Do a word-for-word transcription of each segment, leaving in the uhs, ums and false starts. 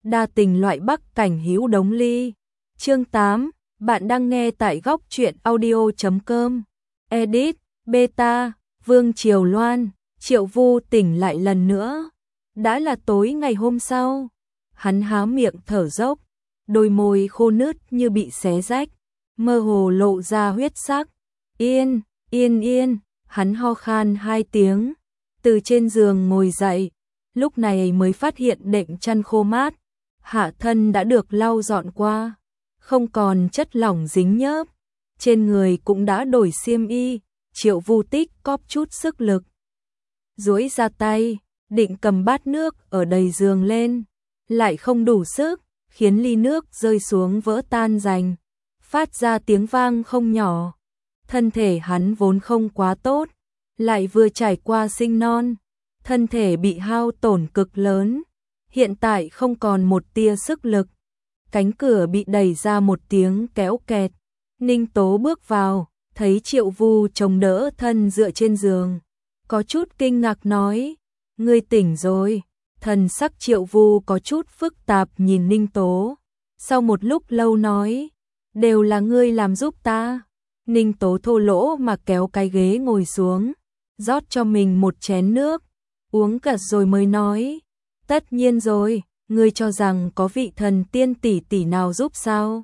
đa tình loại Bắc cảnh hữu đống ly. Chương tám, bạn đang nghe tại góc truyện audio chấm com. Edit, beta, Vương Triều Loan. Triệu Vu tỉnh lại lần nữa. Đã là tối ngày hôm sau. Hắn há miệng thở dốc, đôi môi khô nứt như bị xé rách, mơ hồ lộ ra huyết sắc. Yên, yên yên, hắn ho khan hai tiếng, từ trên giường ngồi dậy, lúc này mới phát hiện đệm chăn khô mát, hạ thân đã được lau dọn qua, không còn chất lỏng dính nhớp, trên người cũng đã đổi xiêm y. Triệu Vu tích cóp chút sức lực, duỗi ra tay, định cầm bát nước ở đầy giường lên, lại không đủ sức, khiến ly nước rơi xuống vỡ tan rành, phát ra tiếng vang không nhỏ. Thân thể hắn vốn không quá tốt, lại vừa trải qua sinh non, thân thể bị hao tổn cực lớn, hiện tại không còn một tia sức lực. Cánh cửa bị đẩy ra một tiếng kéo kẹt, Ninh Tố bước vào, thấy Triệu Vu chống đỡ thân dựa trên giường, có chút kinh ngạc nói: "Ngươi tỉnh rồi." Thần sắc Triệu Vu có chút phức tạp nhìn Ninh Tố, sau một lúc lâu nói: "Đều là ngươi làm giúp ta." Ninh Tố thô lỗ mà kéo cái ghế ngồi xuống, rót cho mình một chén nước, uống cạn rồi mới nói: "Tất nhiên rồi, ngươi cho rằng có vị thần tiên tỷ tỷ nào giúp sao?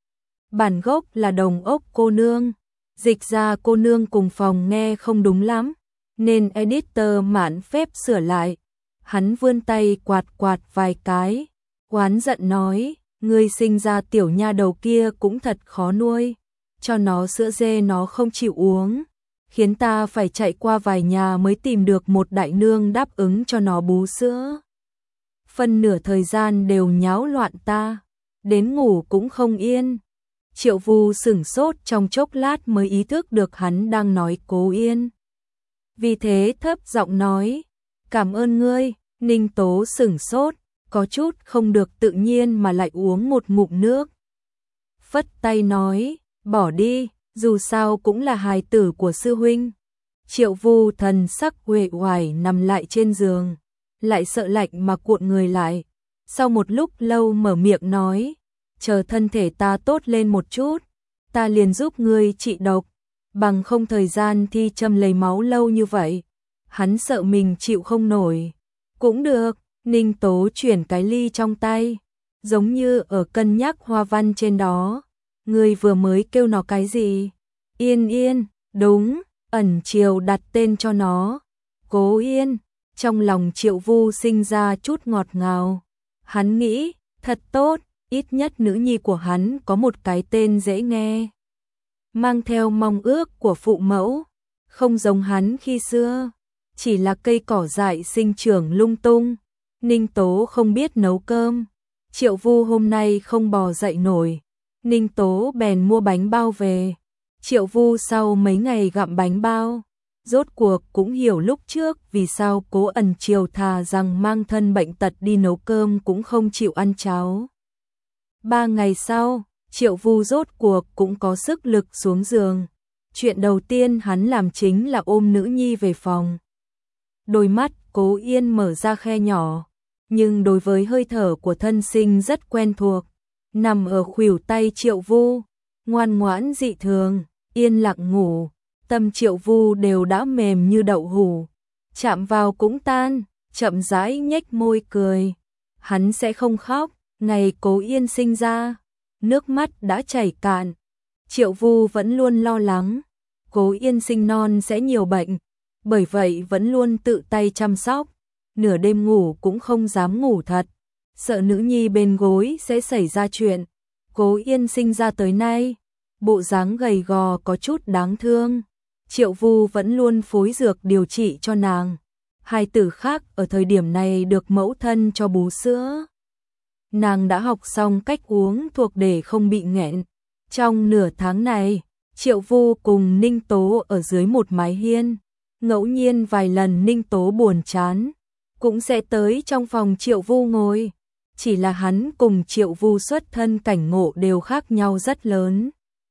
Bản gốc là Đồng Ốc cô nương, dịch ra cô nương cùng phòng nghe không đúng lắm, nên editor mạn phép sửa lại." Hắn vươn tay quạt quạt vài cái, oán giận nói: "Ngươi sinh ra tiểu nha đầu kia cũng thật khó nuôi, cho nó sữa dê nó không chịu uống, khiến ta phải chạy qua vài nhà mới tìm được một đại nương đáp ứng cho nó bú sữa. Phân nửa thời gian đều nháo loạn ta, đến ngủ cũng không yên." Triệu Vu sửng sốt trong chốc lát mới ý thức được hắn đang nói Cố Yên. Vì thế thấp giọng nói: "Cảm ơn ngươi." Ninh Tố sửng sốt, có chút không được tự nhiên mà lại uống một ngụm nước. Phất tay nói: "Bỏ đi, dù sao cũng là hài tử của sư huynh." Triệu Vu thần sắc uể oải nằm lại trên giường, lại sợ lạnh mà cuộn người lại. Sau một lúc lâu mở miệng nói: "Chờ thân thể ta tốt lên một chút, ta liền giúp ngươi trị độc, bằng không thời gian thi châm lấy máu lâu như vậy, hắn sợ mình chịu không nổi." "Cũng được." Ninh Tố chuyển cái ly trong tay, giống như ở cân nhắc hoa văn trên đó. "Ngươi vừa mới kêu nó cái gì?" "Yên Yên." "Đúng, ẩn Triều đặt tên cho nó. Cố Yên." Trong lòng Triệu Vu sinh ra chút ngọt ngào. Hắn nghĩ, thật tốt, ít nhất nữ nhi của hắn có một cái tên dễ nghe, mang theo mong ước của phụ mẫu, không giống hắn khi xưa, chỉ là cây cỏ dại sinh trưởng lung tung. Ninh Tố không biết nấu cơm, Triệu Vu hôm nay không bò dậy nổi, Ninh Tố bèn mua bánh bao về. Triệu Vu sau mấy ngày gặm bánh bao, rốt cuộc cũng hiểu lúc trước vì sao Cố Ẩn Triều thà rằng mang thân bệnh tật đi nấu cơm cũng không chịu ăn cháo. Ba ngày sau, Triệu Vu rốt cuộc cũng có sức lực xuống giường. Chuyện đầu tiên hắn làm chính là ôm nữ nhi về phòng. Đôi mắt Cố Yên mở ra khe nhỏ, nhưng đối với hơi thở của thân sinh rất quen thuộc, nằm ở khuỷu tay Triệu Vu, ngoan ngoãn dị thường, yên lặng ngủ. Tâm Triệu Vu đều đã mềm như đậu hũ, chạm vào cũng tan, chậm rãi nhếch môi cười. Hắn sẽ không khóc, ngày Cố Yên sinh ra, nước mắt đã chảy cạn. Triệu Vu vẫn luôn lo lắng Cố Yên sinh non sẽ nhiều bệnh, bởi vậy vẫn luôn tự tay chăm sóc, nửa đêm ngủ cũng không dám ngủ thật, sợ nữ nhi bên gối sẽ xảy ra chuyện. Cố Yên sinh ra tới nay, bộ dáng gầy gò có chút đáng thương, Triệu Vu vẫn luôn phối dược điều trị cho nàng. Hai tử khác ở thời điểm này được mẫu thân cho bú sữa. Nàng đã học xong cách uống thuộc để không bị nghẹn. Trong nửa tháng này, Triệu Vu cùng Ninh Tố ở dưới một mái hiên. Ngẫu nhiên vài lần Ninh Tố buồn chán, cũng sẽ tới trong phòng Triệu Vu ngồi. Chỉ là hắn cùng Triệu Vu xuất thân cảnh ngộ đều khác nhau rất lớn.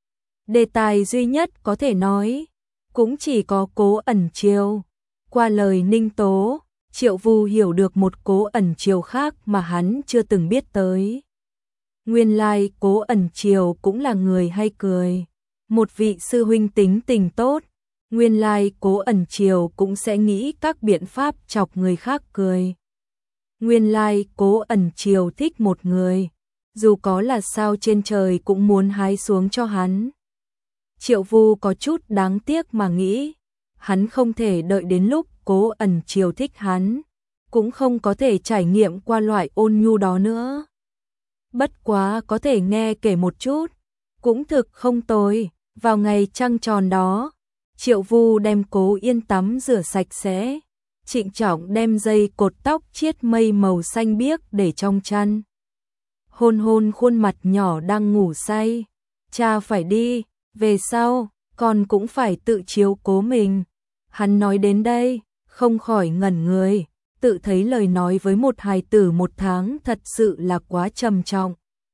Đề tài duy nhất có thể nói cũng chỉ có Cố Ẩn Triều. Qua lời Ninh Tố, Triệu Vu hiểu được một Cố Ẩn Triều khác mà hắn chưa từng biết tới. Nguyên lai Cố Ẩn Triều cũng là người hay cười. Một vị sư huynh tính tình tốt, nguyên lai Cố Ẩn Triều cũng sẽ nghĩ các biện pháp chọc người khác cười. Nguyên lai Cố Ẩn Triều thích một người, dù có là sao trên trời cũng muốn hái xuống cho hắn. Triệu Vu có chút đáng tiếc mà nghĩ, hắn không thể đợi đến lúc Cố Ẩn Triều thích hắn, cũng không có thể trải nghiệm qua loại ôn nhu đó nữa. Bất quá có thể nghe kể một chút, cũng thực không tồi. Vào ngày trăng tròn đó, Triệu Vu đem Cố Yên tắm rửa sạch sẽ, trịnh trọng đem dây cột tóc chiết mây màu xanh biếc để trong chăn. Hôn hôn khuôn mặt nhỏ đang ngủ say. Cha phải đi, về sau, con cũng phải tự chiếu cố mình. Hắn nói đến đây, không khỏi ngẩn người, tự thấy lời nói với một hài tử một tháng thật sự là quá trầm trọng.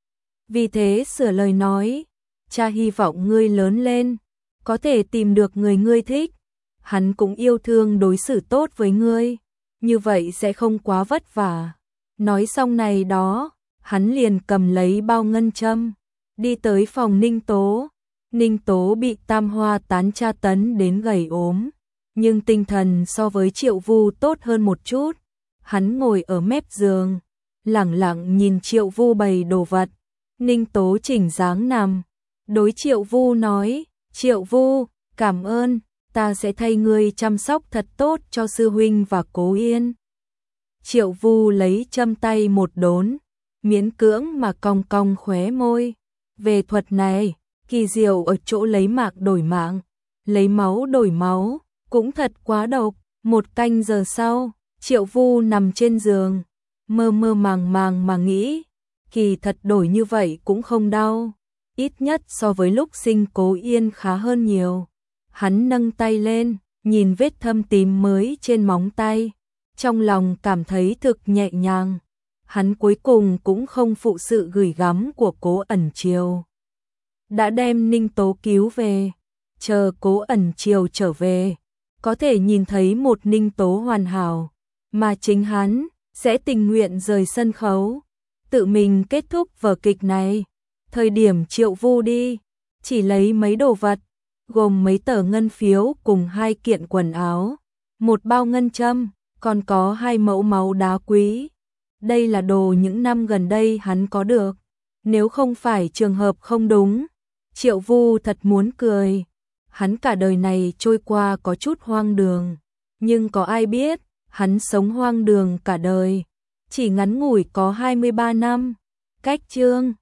Vì thế sửa lời nói, cha hy vọng ngươi lớn lên, có thể tìm được người ngươi thích. Hắn cũng yêu thương đối xử tốt với ngươi, như vậy sẽ không quá vất vả. Nói xong này đó, hắn liền cầm lấy bao ngân châm, đi tới phòng Ninh Tố. Ninh Tố bị tam hoa tán tra tấn đến gầy ốm, nhưng tinh thần so với Triệu Vu tốt hơn một chút. Hắn ngồi ở mép giường, lẳng lặng nhìn Triệu Vu bày đồ vật. Ninh Tố chỉnh dáng nằm, đối Triệu Vu nói, Triệu Vu, cảm ơn, ta sẽ thay ngươi chăm sóc thật tốt cho sư huynh và Cố Yên. Triệu Vu lấy châm tay một đốn, miễn cưỡng mà cong cong khóe môi. Về thuật này, kỳ diệu ở chỗ lấy mạng đổi mạng, lấy máu đổi máu, cũng thật quá độc. Một canh giờ sau, Triệu Vu nằm trên giường, mơ mơ màng màng mà nghĩ, kỳ thật đổi như vậy cũng không đau, ít nhất so với lúc sinh Cố Yên khá hơn nhiều. Hắn nâng tay lên, nhìn vết thâm tím mới trên móng tay, trong lòng cảm thấy thực nhẹ nhàng. Hắn cuối cùng cũng không phụ sự gửi gắm của Cố Ẩn Triều, đã đem Ninh Tố cứu về. Chờ Cố Ẩn Triều trở về, có thể nhìn thấy một Ninh Tố hoàn hảo, mà chính hắn sẽ tình nguyện rời sân khấu, tự mình kết thúc vở kịch này. Thời điểm Triệu Vu đi, chỉ lấy mấy đồ vật, gồm mấy tờ ngân phiếu cùng hai kiện quần áo, một bao ngân châm, còn có hai mẫu máu đá quý. Đây là đồ những năm gần đây hắn có được, nếu không phải trường hợp không đúng, Triệu Vu thật muốn cười. Hắn cả đời này trôi qua có chút hoang đường, nhưng có ai biết, hắn sống hoang đường cả đời, chỉ ngắn ngủi có hai mươi ba năm. Cách chương